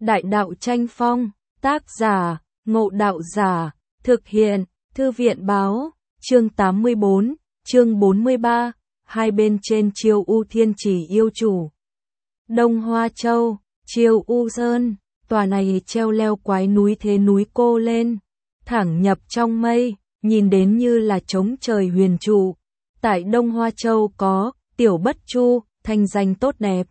Đại đạo tranh phong, tác giả, Ngộ Đạo Giả, thực hiện, Thư viện báo, chương 84, chương 43, hai bên trên Chiêu U Thiên Trì yêu chủ. Đông Hoa Châu, Chiêu U Sơn, tòa này treo leo quái núi thế núi cô lên, thẳng nhập trong mây, nhìn đến như là trống trời huyền trụ. Tại Đông Hoa Châu có Tiểu Bất Chu, thanh danh tốt đẹp.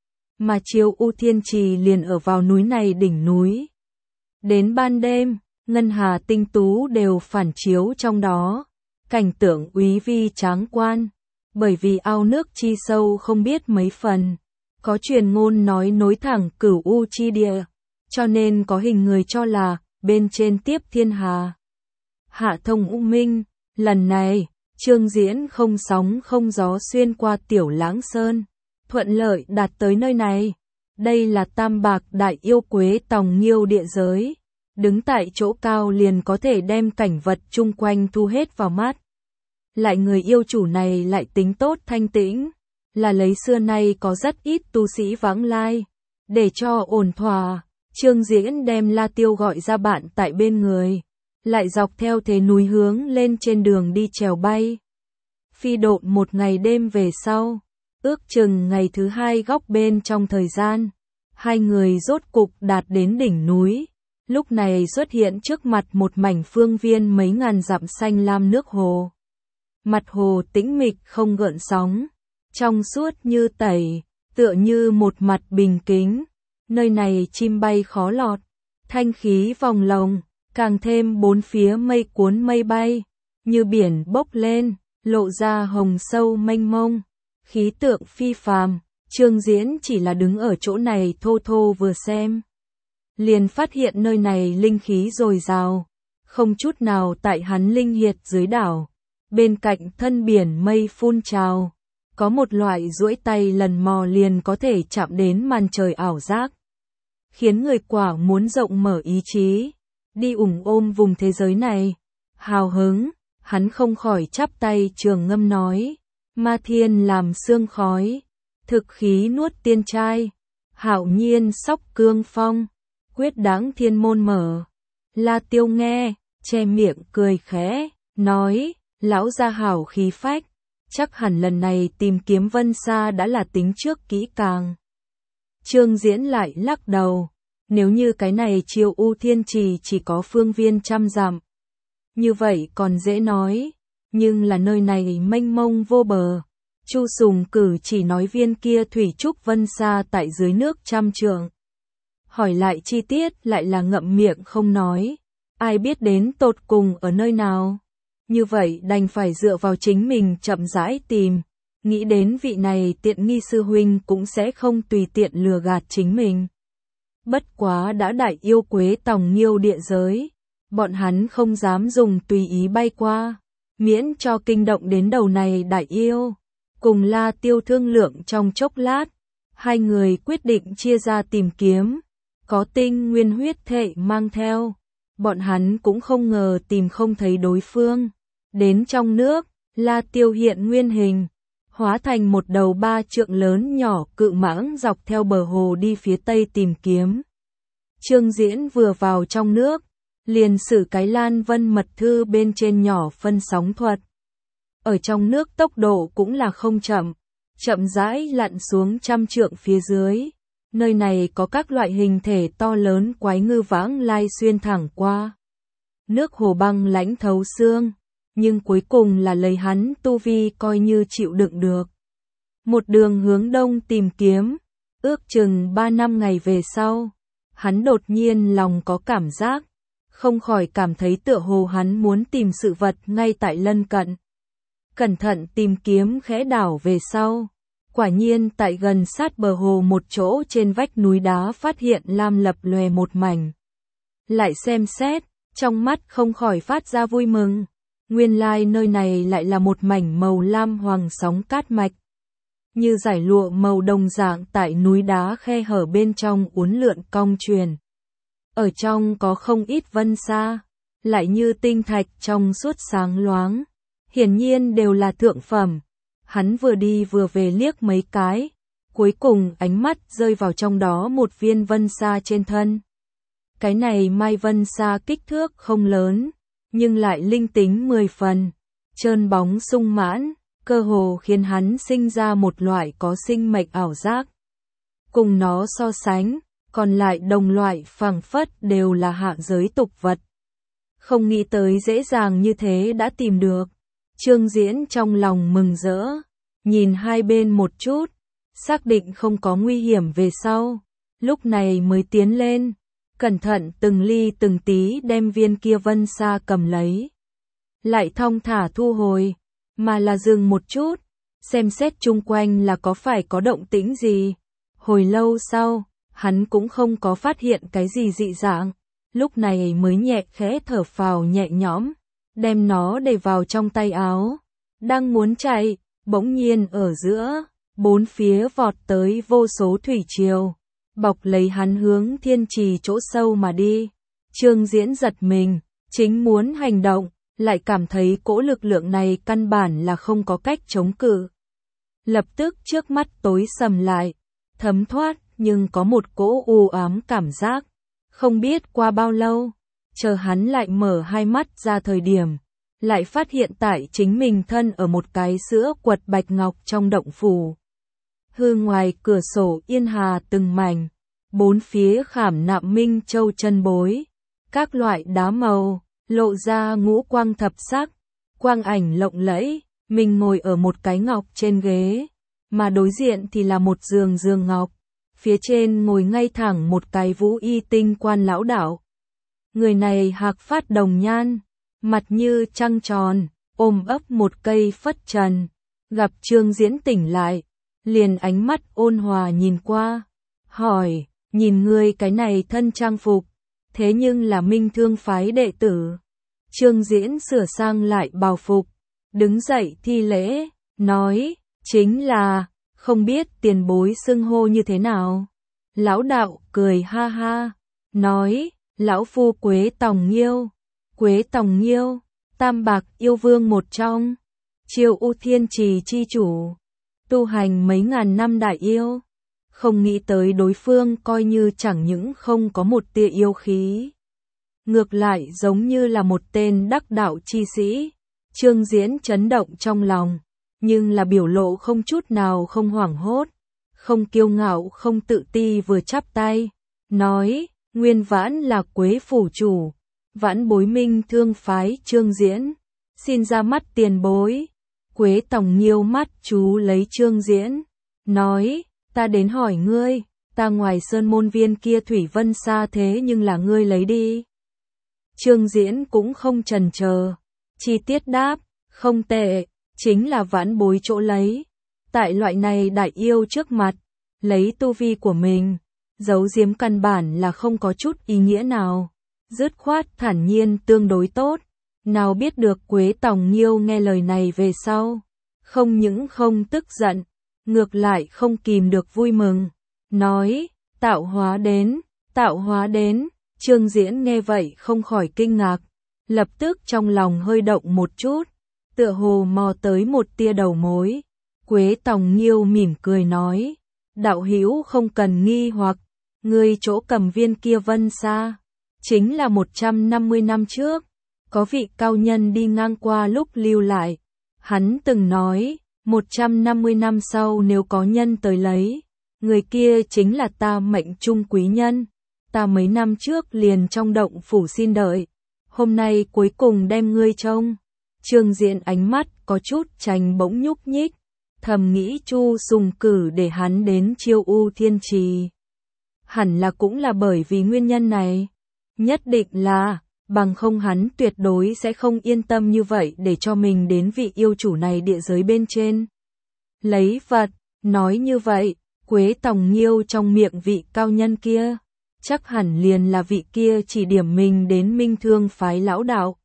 Mà Chiêu U Thiên Trì liền ở vào núi này đỉnh núi. Đến ban đêm, ngân hà tinh tú đều phản chiếu trong đó, cảnh tượng úy vi tráng quan, bởi vì ao nước chi sâu không biết mấy phần, có truyền ngôn nói nối thẳng Cửu U chi địa, cho nên có hình người cho là bên trên tiếp thiên hà. Hạ thông U Minh, lần này, Trương Diễn không sóng không gió xuyên qua Tiểu Lãng Sơn, thuận lợi đạt tới nơi này. Đây là Tam Bạc Đại Yêu Quế Tòng Nghiêu địa giới, đứng tại chỗ cao liền có thể đem cảnh vật chung quanh thu hết vào mắt. Lại người yêu chủ này lại tính tốt thanh tĩnh, là lấy xưa nay có rất ít tu sĩ vãng lai, để cho ổn thỏa, Trương Diễn đem La Tiêu gọi ra bạn tại bên người, lại dọc theo thế núi hướng lên trên đường đi trèo bay. Phi độn một ngày đêm về sau, ước chừng ngày thứ hai góc bên trong thời gian, hai người rốt cục đạt đến đỉnh núi. Lúc này xuất hiện trước mặt một mảnh phương viên mấy ngàn dặm xanh lam nước hồ. Mặt hồ tĩnh mịch không gợn sóng, trong suốt như tẩy, tựa như một mặt bình kính. Nơi này chim bay khó lọt, thanh khí vòng lồng, càng thêm bốn phía mây cuốn mây bay, như biển bốc lên, lộ ra hồng sâu mênh mông, khí tượng phi phàm. Trương Diễn chỉ là đứng ở chỗ này thô thô vừa xem, liền phát hiện nơi này linh khí dồi dào, không chút nào tại hắn linh hiệt dưới đảo. Bên cạnh thân biển mây phun trào, có một loại duỗi tay lần mò liền có thể chạm đến màn trời ảo giác, khiến người quả muốn rộng mở ý chí, đi ôm vùng thế giới này. Hào hứng, hắn không khỏi chắp tay trường ngâm nói, ma thiên làm sương khói, thực khí nuốt tiên trai, hạo nhiên sóc cương phong, quyết đáng thiên môn mở. La Tiêu nghe, che miệng cười khẽ, nói, lão gia hảo khí phách, chắc hẳn lần này tìm kiếm Vân Sa đã là tính trước kỹ càng. Trương Diễn lại lắc đầu, nếu như cái này Chiêu U Thiên Trì chỉ có phương viên 100 dặm, như vậy còn dễ nói, nhưng là nơi này mênh mông vô bờ. Chu Sùng Cử chỉ nói viên kia thủy trúc Vân Sa tại dưới nước 100 trượng. Hỏi lại chi tiết lại là ngậm miệng không nói, ai biết đến tột cùng ở nơi nào. Như vậy đành phải dựa vào chính mình chậm rãi tìm, nghĩ đến vị này tiện nghi sư huynh cũng sẽ không tùy tiện lừa gạt chính mình. Bất quá đã Đại Yêu Quế Tòng Nghiêu địa giới, bọn hắn không dám dùng tùy ý bay qua, miễn cho kinh động đến đầu này đại yêu. Cùng La Tiêu thương lượng trong chốc lát, hai người quyết định chia ra tìm kiếm, có tinh nguyên huyết thể mang theo, bọn hắn cũng không ngờ tìm không thấy đối phương. Đến trong nước, La Tiêu hiện nguyên hình, hóa thành một đầu 3 trượng lớn nhỏ cự mãng dọc theo bờ hồ đi phía tây tìm kiếm. Trương Diễn vừa vào trong nước, liền sử cái Lan Vân mật thư bên trên nhỏ phân sóng thuật. Ở trong nước tốc độ cũng là không chậm, chậm rãi lặn xuống 100 trượng phía dưới. Nơi này có các loại hình thể to lớn quái ngư vãng lai xuyên thẳng qua. Nước hồ băng lãnh thấu xương, nhưng cuối cùng là lấy hắn tu vi coi như chịu đựng được. Một đường hướng đông tìm kiếm, ước chừng 3 năm ngày về sau, hắn đột nhiên lòng có cảm giác, không khỏi cảm thấy tựa hồ hắn muốn tìm sự vật ngay tại lân cận. Cẩn thận tìm kiếm khẽ đảo về sau, quả nhiên tại gần sát bờ hồ một chỗ trên vách núi đá phát hiện lam lập lòe một mảnh. Lại xem xét, trong mắt không khỏi phát ra vui mừng, nguyên lai nơi này lại là một mảnh màu lam hoàng sóng cát mạch. Như giải lụa màu đồng dạng tại núi đá khe hở bên trong uốn lượn cong truyền. Ở trong có không ít vân sa, lại như tinh thạch trong suốt sáng loáng. Hiển nhiên đều là thượng phẩm. Hắn vừa đi vừa về liếc mấy cái, cuối cùng ánh mắt rơi vào trong đó một viên vân sa trên thân. Cái này mai vân sa kích thước không lớn, nhưng lại linh tính 10 phần, trơn bóng sung mãn, cơ hồ khiến hắn sinh ra một loại có sinh mệnh ảo giác. Cùng nó so sánh, còn lại đồng loại phảng phất đều là hạ giới tục vật. Không nghĩ tới dễ dàng như thế đã tìm được. Trương Diễn trong lòng mừng rỡ, nhìn hai bên một chút, xác định không có nguy hiểm về sau, lúc này mới tiến lên, cẩn thận từng ly từng tí đem viên kia vân sa cầm lấy. Lại thong thả thu hồi, mà là dừng một chút, xem xét chung quanh là có phải có động tĩnh gì. Hồi lâu sau, hắn cũng không có phát hiện cái gì dị dạng, lúc này mới nhẹ khẽ thở phào nhẹ nhõm, đem nó để vào trong tay áo. Đang muốn chạy, bỗng nhiên ở giữa, bốn phía vọt tới vô số thủy triều, bọc lấy hắn hướng thiên trì chỗ sâu mà đi. Trương Diễn giật mình, chính muốn hành động, lại cảm thấy cỗ lực lượng này căn bản là không có cách chống cự. Lập tức trước mắt tối sầm lại, thấm thoát, nhưng có một cỗ u ám cảm giác. Không biết qua bao lâu, chờ hắn lại mở hai mắt ra thời điểm, lại phát hiện tại chính mình thân ở một cái sữa quật bạch ngọc trong động phủ. Hư ngoài cửa sổ yên hà từng mảnh, bốn phía khảm nạm minh châu chân bối, các loại đá màu, lộ ra ngũ quang thập sắc, quang ảnh lộng lẫy. Mình ngồi ở một cái ngọc trên ghế, mà đối diện thì là một giường ngọc, phía trên ngồi ngay thẳng một cái vũ y tinh quan lão đạo. Người này hạc phát đồng nhan, mặt như trăng tròn, ôm ấp một cây phất trần, gặp Trương Diễn tỉnh lại, liền ánh mắt ôn hòa nhìn qua, hỏi, nhìn ngươi cái này thân trang phục, thế nhưng là Minh Thương phái đệ tử. Trương Diễn sửa sang lại bào phục, đứng dậy thi lễ, nói, chính là, không biết tiền bối xưng hô như thế nào. Lão đạo cười ha ha, nói, lão phu Quế Tòng Nghiêu. Quế Tòng Nghiêu, Tam Bạc yêu vương một trong, Chiêu U Thiên Trì chi chủ, tu hành mấy ngàn năm đại yêu. Không nghĩ tới đối phương coi như chẳng những không có một tia yêu khí, ngược lại giống như là một tên đắc đạo chi sĩ. Trương Diễn chấn động trong lòng, nhưng là biểu lộ không chút nào không hoảng hốt, không kiêu ngạo không tự ti, vừa chắp tay, nói, nguyên vãn là Quế phủ chủ, vãn bối Minh Thương phái Trương Diễn, xin ra mắt tiền bối. Quế Tòng Nghiêu mắt chú lấy Trương Diễn, nói, ta đến hỏi ngươi, ta ngoài sơn môn viên kia thủy vân sa thế nhưng là ngươi lấy đi. Trương Diễn cũng không chần chờ, chi tiết đáp, không tệ, chính là vãn bối chỗ lấy. Tại loại này đại yêu trước mặt, lấy tu vi của mình, giấu giếm căn bản là không có chút ý nghĩa nào. Dứt khoát thản nhiên tương đối tốt. Nào biết được Quế Tòng Nghiêu nghe lời này về sau, không những không tức giận, ngược lại không kìm được vui mừng, nói, tạo hóa đến, tạo hóa đến. Trương Diễn nghe vậy không khỏi kinh ngạc, lập tức trong lòng hơi động một chút, tựa hồ mò tới một tia đầu mối. Quế Tòng Nghiêu mỉm cười nói, đạo hữu không cần nghi hoặc, ngươi chỗ cầm viên kia vân sa, chính là 150 năm trước, có vị cao nhân đi ngang qua lúc lưu lại. Hắn từng nói, 150 năm sau nếu có nhân tới lấy, người kia chính là ta mệnh trung quý nhân. Ta mấy năm trước liền trong động phủ xin đợi, hôm nay cuối cùng đem ngươi trông. Trương Diễn ánh mắt có chút chành bỗng nhúc nhích, thầm nghĩ Chu Sùng cử để hắn đến Chiêu U Thiên Trì, hẳn là cũng là bởi vì nguyên nhân này. Nhất định là, bằng không hắn tuyệt đối sẽ không yên tâm như vậy để cho mình đến vị yêu chủ này địa giới bên trên lấy vật. Nói như vậy, Quế Tòng Nghiêu trong miệng vị cao nhân kia, chắc hẳn liền là vị kia chỉ điểm mình đến Minh Thương phái lão đạo.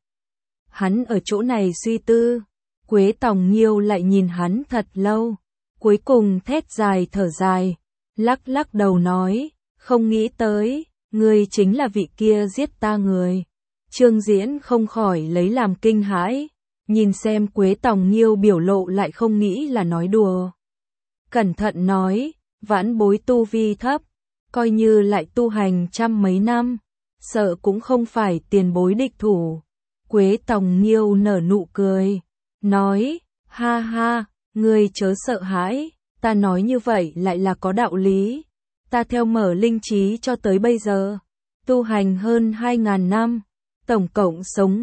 Hắn ở chỗ này suy tư, Quế Tòng Nghiêu lại nhìn hắn thật lâu, cuối cùng thét dài thở dài, lắc lắc đầu nói, không nghĩ tới, ngươi chính là vị kia giết ta người. Trương Diễn không khỏi lấy làm kinh hãi, nhìn xem Quế Tòng Nghiêu biểu lộ lại không nghĩ là nói đùa. Cẩn thận nói, vãn bối tu vi thấp, coi như lại tu hành trăm mấy năm, sợ cũng không phải tiền bối địch thủ. Quế Tòng Nghiêu nở nụ cười, nói, ha ha, ngươi chớ sợ hãi, ta nói như vậy lại là có đạo lý. Ta theo mở linh trí cho tới bây giờ, tu hành hơn 2.000 năm, tổng cộng sống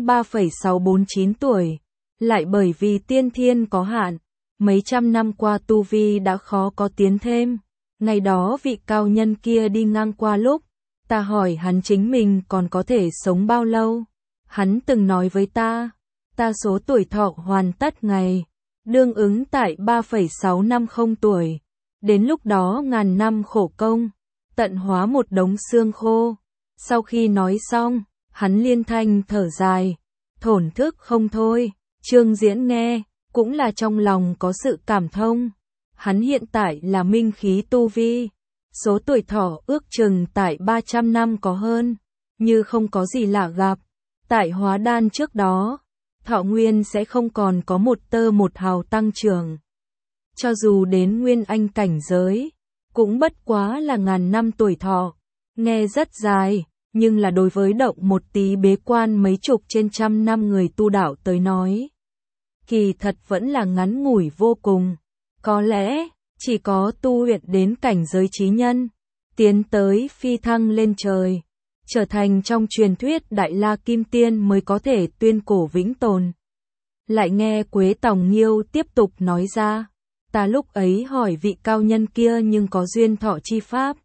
3,649 tuổi, lại bởi vì tiên thiên có hạn, mấy trăm năm qua tu vi đã khó có tiến thêm. Ngày đó vị cao nhân kia đi ngang qua lúc, ta hỏi hắn chính mình còn có thể sống bao lâu. Hắn từng nói với ta số tuổi thọ hoàn tất ngày, đương ứng tại 3,650 tuổi. Đến lúc đó ngàn năm khổ công, tận hóa một đống xương khô. Sau khi nói xong, hắn liên thanh thở dài, thổn thức không thôi. Trương Diễn nghe, cũng là trong lòng có sự cảm thông. Hắn hiện tại là minh khí tu vi, số tuổi thọ ước chừng tại 300 năm có hơn, như không có gì lạ gặp. Tại hóa đan trước đó, thọ nguyên sẽ không còn có một tơ một hào tăng trưởng. Cho dù đến nguyên anh cảnh giới, cũng bất quá là ngàn năm tuổi thọ. Nghe rất dài, nhưng là đối với động một tí bế quan mấy chục trên trăm năm người tu đạo tới nói, kỳ thật vẫn là ngắn ngủi vô cùng. Có lẽ, chỉ có tu luyện đến cảnh giới chí nhân, tiến tới phi thăng lên trời, trở thành trong truyền thuyết Đại La Kim Tiên mới có thể tuyên cổ vĩnh tồn. Lại nghe Quế Tòng Nghiêu tiếp tục nói ra, ta lúc ấy hỏi vị cao nhân kia nhưng có duyên thọ chi pháp.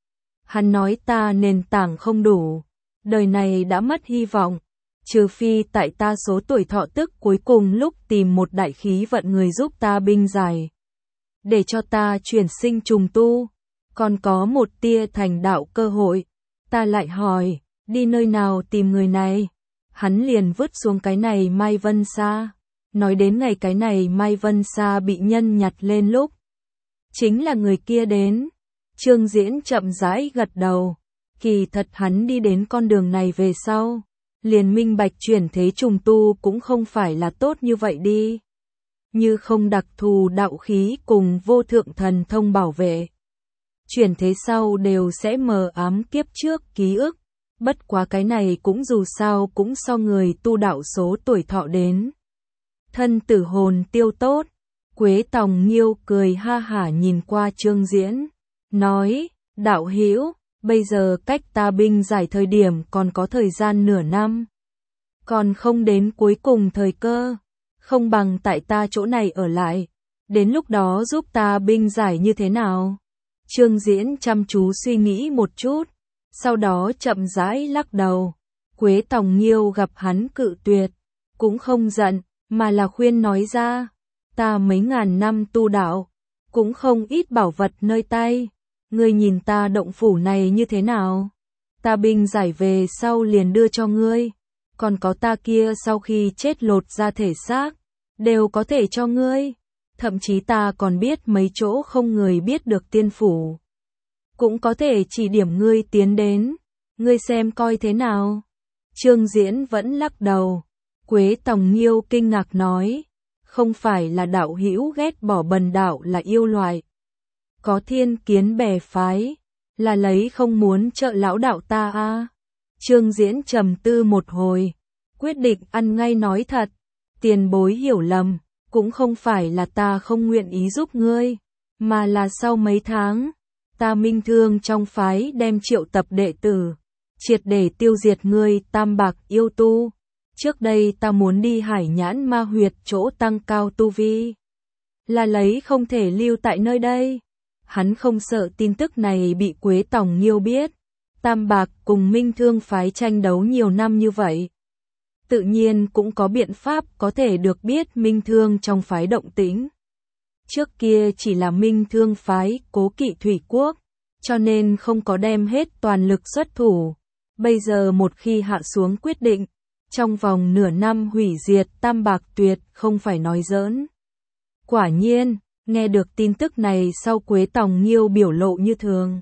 Hắn nói ta nền tảng không đủ, đời này đã mất hy vọng, trừ phi tại ta số tuổi thọ tức cuối cùng lúc tìm một đại khí vận người giúp ta binh giải, để cho ta chuyển sinh trùng tu, còn có một tia thành đạo cơ hội. Ta lại hỏi, đi nơi nào tìm người này? Hắn liền vứt xuống cái này Mai Vân Sa. Nói đến ngày cái này Mai Vân Sa bị nhân nhặt lên lúc, chính là người kia đến. Trương Diễn chậm rãi gật đầu, kỳ thật hắn đi đến con đường này về sau, liền minh bạch chuyển thế trùng tu cũng không phải là tốt như vậy đi. Như không đặc thù đạo khí cùng vô thượng thần thông bảo vệ, chuyển thế sau đều sẽ mờ ám kiếp trước ký ức. Bất quá cái này cũng dù sao cũng so người tu đạo số tuổi thọ đến thân tử hồn tiêu tốt. Quế Tòng Nghiêu cười ha hả nhìn qua Trương Diễn, nói, đạo hữu, bây giờ cách ta binh giải thời điểm còn có thời gian nửa năm, còn không đến cuối cùng thời cơ, không bằng tại ta chỗ này ở lại, đến lúc đó giúp ta binh giải như thế nào? Trương Diễn chăm chú suy nghĩ một chút, sau đó chậm rãi lắc đầu. Quế Tòng Nghiêu gặp hắn cự tuyệt, cũng không giận, mà là khuyên nói ra, ta mấy ngàn năm tu đạo, cũng không ít bảo vật nơi tay, ngươi nhìn ta động phủ này như thế nào? Ta binh giải về sau liền đưa cho ngươi, còn có ta kia sau khi chết lột ra thể xác, đều có thể cho ngươi, thậm chí ta còn biết mấy chỗ không người biết được tiên phủ, cũng có thể chỉ điểm ngươi tiến đến, ngươi xem coi thế nào. Trương Diễn vẫn lắc đầu. Quế Tòng Nghiêu kinh ngạc nói, không phải là đạo hữu ghét bỏ bần đạo là yêu loại, có thiên kiến bè phái, là lấy không muốn trợ lão đạo ta a. Trương Diễn trầm tư một hồi, quyết định ăn ngay nói thật, tiền bối hiểu lầm, cũng không phải là ta không nguyện ý giúp ngươi, mà là sau mấy tháng, ta Minh Thương trong phái đem triệu tập đệ tử, triệt để tiêu diệt ngươi Tam Bạc yêu tu. Trước đây ta muốn đi Hải Nhãn Ma Huyệt chỗ tăng cao tu vi, là lấy không thể lưu tại nơi đây. Hắn không sợ tin tức này bị Quế Tòng Nghiêu biết. Tam Bạc cùng Minh Thương phái tranh đấu nhiều năm như vậy, tự nhiên cũng có biện pháp có thể được biết Minh Thương trong phái động tĩnh. Trước kia chỉ là Minh Thương phái cố kỵ Thủy Quốc, cho nên không có đem hết toàn lực xuất thủ. Bây giờ một khi hạ xuống quyết định, trong vòng nửa năm hủy diệt Tam Bạc tuyệt không phải nói giỡn. Quả nhiên, nghe được tin tức này sau Quế Tòng Nghiêu biểu lộ như thường.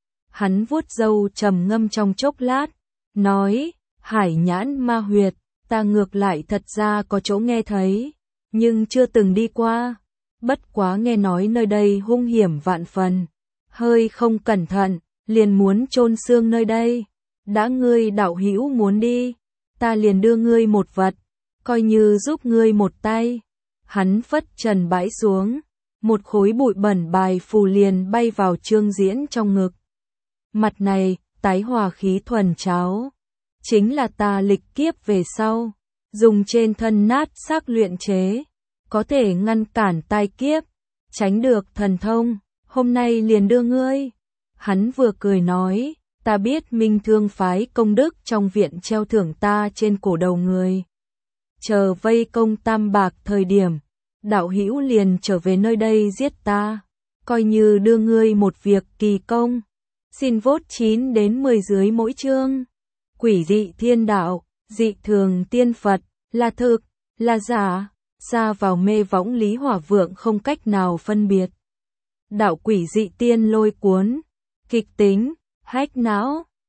Hắn vuốt râu trầm ngâm trong chốc lát, nói, Hải Nhãn Ma Huyệt, ta ngược lại thật ra có chỗ nghe thấy, nhưng chưa từng đi qua. Bất quá nghe nói nơi đây hung hiểm vạn phần, hơi không cẩn thận, liền muốn chôn xương nơi đây. Đã ngươi đạo hữu muốn đi, ta liền đưa ngươi một vật, coi như giúp ngươi một tay. Hắn phất trần bãi xuống, một khối bụi bẩn bài phù liền bay vào Trương Diễn trong ngực. Mặt này, tái hòa khí thuần cháo, chính là ta lịch kiếp về sau, dùng trên thân nát xác luyện chế, có thể ngăn cản tai kiếp, tránh được thần thông, hôm nay liền đưa ngươi. Hắn vừa cười nói, ta biết Minh Thương phái công đức trong viện treo thưởng ta trên cổ đầu người. Chờ vây công Tam Bạc thời điểm, đạo hữu liền trở về nơi đây giết ta, coi như đưa ngươi một việc kỳ công. Xin vote 9 đến 10 dưới mỗi chương. Quỷ dị thiên đạo, dị thường tiên Phật, là thực, là giả, ra vào mê võng Lý Hỏa Vượng không cách nào phân biệt. Đạo quỷ dị tiên lôi cuốn, kịch tính, hách não.